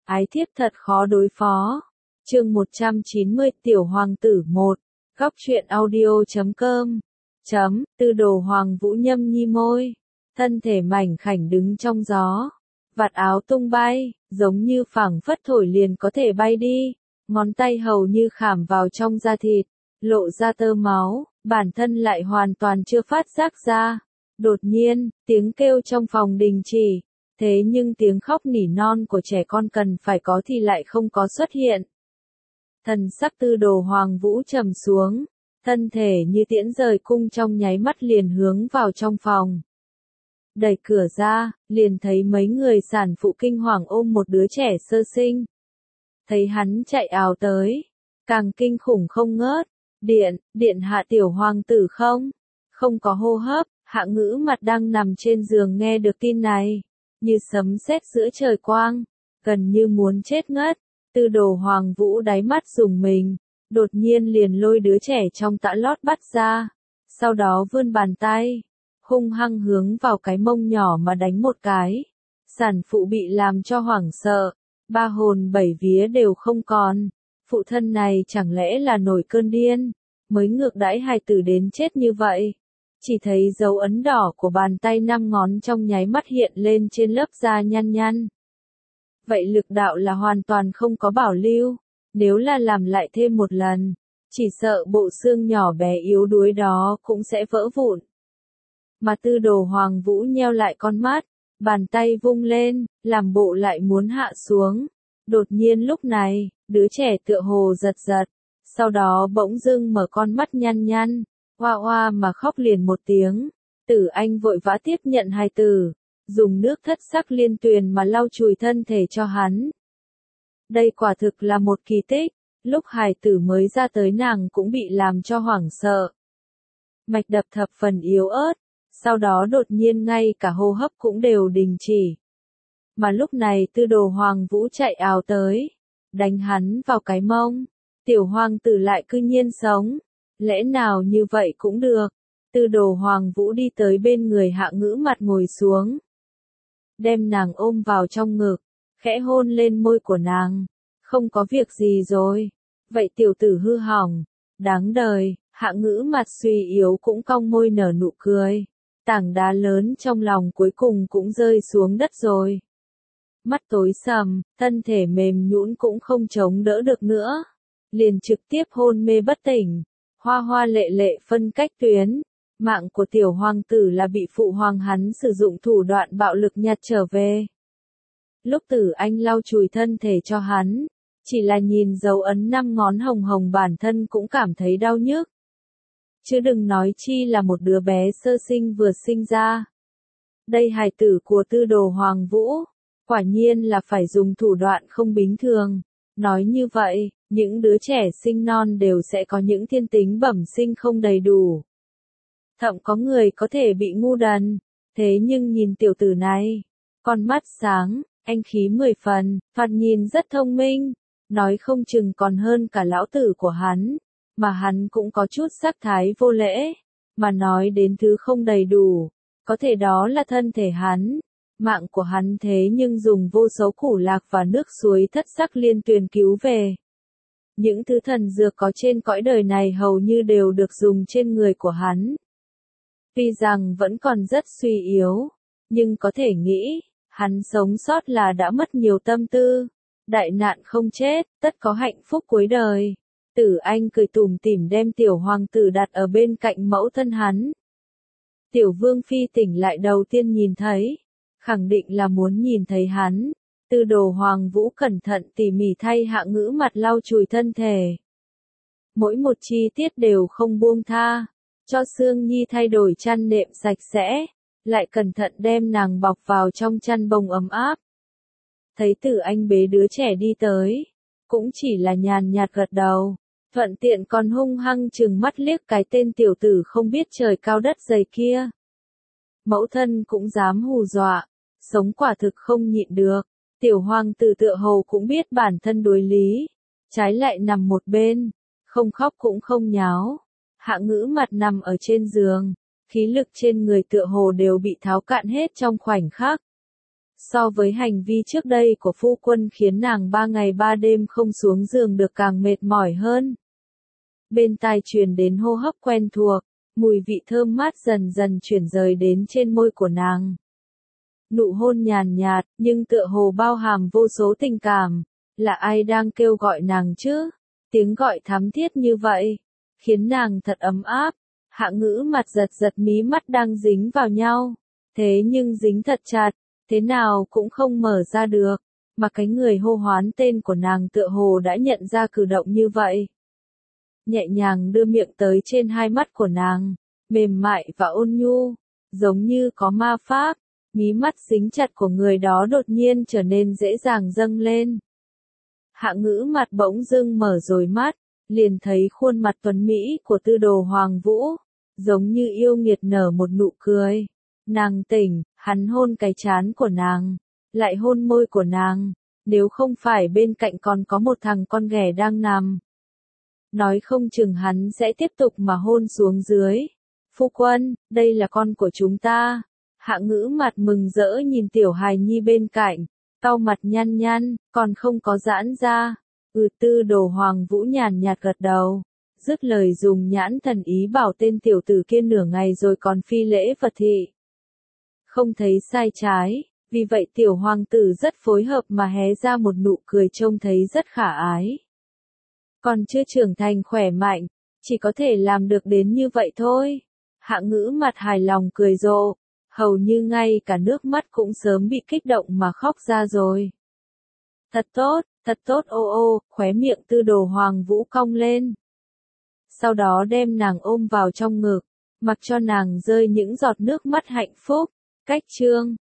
Ái thiếp thật khó đối phó. Chương 190 Tiểu Hoàng tử 1. Góc truyện audio.com. Tư đồ Hoàng Vũ nhâm nhi môi. Thân thể mảnh khảnh đứng trong gió. Vạt áo tung bay, giống như phảng phất thổi liền có thể bay đi. Ngón tay hầu như khảm vào trong da thịt, lộ ra tơ máu, bản thân lại hoàn toàn chưa phát giác ra. Đột nhiên, tiếng kêu trong phòng đình chỉ. Thế nhưng tiếng khóc nỉ non của trẻ con cần phải có thì lại không có xuất hiện. Thần sắc Tư đồ Hoàng Vũ trầm xuống, thân thể như tiễn rời cung trong nháy mắt liền hướng vào trong phòng. Đẩy cửa ra, liền thấy mấy người sản phụ kinh hoàng ôm một đứa trẻ sơ sinh. Thấy hắn chạy ào tới, càng kinh khủng không ngớt. Điện hạ tiểu hoàng tử không? Không có hô hấp, Hạ Ngữ Mặt đang nằm trên giường nghe được tin này. Như sấm sét giữa trời quang, gần như muốn chết ngất. Tư đồ Hoàng Vũ đáy mắt rùng mình, đột nhiên liền lôi đứa trẻ trong tã lót bắt ra. Sau đó vươn bàn tay, hung hăng hướng vào cái mông nhỏ mà đánh một cái. Sản phụ bị làm cho hoảng sợ, ba hồn bảy vía đều không còn. Phụ thân này chẳng lẽ là nổi cơn điên, mới ngược đãi hài tử đến chết như vậy. Chỉ thấy dấu ấn đỏ của bàn tay 5 ngón trong nháy mắt hiện lên trên lớp da nhăn nhăn. Vậy lực đạo là hoàn toàn không có bảo lưu, nếu là làm lại thêm một lần, chỉ sợ bộ xương nhỏ bé yếu đuối đó cũng sẽ vỡ vụn. Mà Tư đồ Hoàng Vũ nheo lại con mắt, bàn tay vung lên, làm bộ lại muốn hạ xuống. Đột nhiên lúc này, đứa trẻ tựa hồ giật giật, sau đó bỗng dưng mở con mắt nhăn nhăn, oa oa mà khóc liền một tiếng. Tử Anh vội vã tiếp nhận hài tử, dùng nước thất sắc liên tuyền mà lau chùi thân thể cho hắn. Đây quả thực là một kỳ tích, lúc hài tử mới ra tới nàng cũng bị làm cho hoảng sợ. Mạch đập thập phần yếu ớt, sau đó đột nhiên ngay cả hô hấp cũng đều đình chỉ. Mà lúc này Tư đồ Hoàng Vũ chạy ào tới, đánh hắn vào cái mông. Tiểu hoàng tử lại cư nhiên sống, lẽ nào như vậy cũng được. Tư đồ Hoàng Vũ đi tới bên người Hạ Ngữ Mặt ngồi xuống, đem nàng ôm vào trong ngực, khẽ hôn lên môi của nàng. Không có việc gì rồi, vậy tiểu tử hư hỏng, đáng đời. Hạ Ngữ Mặt suy yếu cũng cong môi nở nụ cười. Tảng đá lớn trong lòng cuối cùng cũng rơi xuống đất rồi. Mắt tối sầm, thân thể mềm nhũn cũng không chống đỡ được nữa, liền trực tiếp hôn mê bất tỉnh. Hoa hoa lệ lệ phân cách tuyến, mạng của tiểu hoàng tử là bị phụ hoàng hắn sử dụng thủ đoạn bạo lực nhặt trở về. Lúc Tử Anh lau chùi thân thể cho hắn, chỉ là nhìn dấu ấn 5 ngón hồng hồng bản thân cũng cảm thấy đau nhức. Chứ đừng nói chi là một đứa bé sơ sinh vừa sinh ra. Đây hài tử của Tư đồ Hoàng Vũ, quả nhiên là phải dùng thủ đoạn không bình thường. Nói như vậy, những đứa trẻ sinh non đều sẽ có những thiên tính bẩm sinh không đầy đủ. Thậm có người có thể bị ngu đần, thế nhưng nhìn tiểu tử này, con mắt sáng, anh khí 10 phần, thoạt nhìn rất thông minh, nói không chừng còn hơn cả lão tử của hắn, mà hắn cũng có chút sắc thái vô lễ, mà nói đến thứ không đầy đủ, có thể đó là thân thể hắn. Mạng của hắn thế nhưng dùng vô số củ lạc và nước suối thất sắc liên tuyền cứu về. Những thứ thần dược có trên cõi đời này hầu như đều được dùng trên người của hắn. Tuy rằng vẫn còn rất suy yếu, nhưng có thể nghĩ, hắn sống sót là đã mất nhiều tâm tư. Đại nạn không chết, tất có hạnh phúc cuối đời. Tử Anh cười tủm tỉm đem tiểu hoàng tử đặt ở bên cạnh mẫu thân hắn. Tiểu vương phi tỉnh lại đầu tiên nhìn thấy, khẳng định là muốn nhìn thấy hắn. Tư đồ Hoàng Vũ cẩn thận tỉ mỉ thay Hạ Ngữ Mặt lau chùi thân thể. Mỗi một chi tiết đều không buông tha, cho Sương Nhi thay đổi chăn nệm sạch sẽ, lại cẩn thận đem nàng bọc vào trong chăn bông ấm áp. Thấy Tử Anh bế đứa trẻ đi tới, cũng chỉ là nhàn nhạt gật đầu, thuận tiện còn hung hăng trừng mắt liếc cái tên tiểu tử không biết trời cao đất dày kia. Mẫu thân cũng dám hù dọa, sống quả thực không nhịn được. Tiểu hoàng tử tựa hồ cũng biết bản thân đối lý, trái lại nằm một bên, không khóc cũng không nháo. Hạ Ngữ Mặt nằm ở trên giường, khí lực trên người tựa hồ đều bị tháo cạn hết trong khoảnh khắc. So với hành vi trước đây của phu quân khiến nàng 3 ngày 3 đêm không xuống giường được càng mệt mỏi hơn. Bên tai truyền đến hô hấp quen thuộc, mùi vị thơm mát dần dần chuyển rời đến trên môi của nàng. Nụ hôn nhàn nhạt, nhưng tựa hồ bao hàm vô số tình cảm. Là ai đang kêu gọi nàng chứ? Tiếng gọi thắm thiết như vậy, khiến nàng thật ấm áp. Hạ Ngữ mặt giật giật mí mắt đang dính vào nhau. Thế nhưng dính thật chặt, thế nào cũng không mở ra được. Mà cái người hô hoán tên của nàng tựa hồ đã nhận ra cử động như vậy. Nhẹ nhàng đưa miệng tới trên hai mắt của nàng, mềm mại và ôn nhu, giống như có ma pháp. Mí mắt dính chặt của người đó đột nhiên trở nên dễ dàng dâng lên. Hạ Ngữ mặt bỗng dưng mở rồi mắt, liền thấy khuôn mặt tuấn mỹ của Tư Đồ Hoàng Vũ, giống như yêu nghiệt nở một nụ cười. Nàng tỉnh, hắn hôn cái trán của nàng, lại hôn môi của nàng, nếu không phải bên cạnh còn có một thằng con ghẻ đang nằm. Nói không chừng hắn sẽ tiếp tục mà hôn xuống dưới. Phu quân, đây là con của chúng ta. Hạ Ngữ mặt mừng rỡ nhìn tiểu hài nhi bên cạnh, cau mặt nhăn nhăn, còn không có giãn ra. Tư Đồ Hoàng Vũ nhàn nhạt gật đầu, dứt lời dùng nhãn thần ý bảo tên tiểu tử kia nửa ngày rồi còn phi lễ Phật thị. Không thấy sai trái, vì vậy tiểu hoàng tử rất phối hợp mà hé ra một nụ cười trông thấy rất khả ái. Còn chưa trưởng thành khỏe mạnh, chỉ có thể làm được đến như vậy thôi. Hạ Ngữ mặt hài lòng cười rộ, hầu như ngay cả nước mắt cũng sớm bị kích động mà khóc ra rồi. Thật tốt ô ô, khóe miệng Tư Đồ Hoàng Vũ cong lên. Sau đó đem nàng ôm vào trong ngực, mặc cho nàng rơi những giọt nước mắt hạnh phúc. Cách chương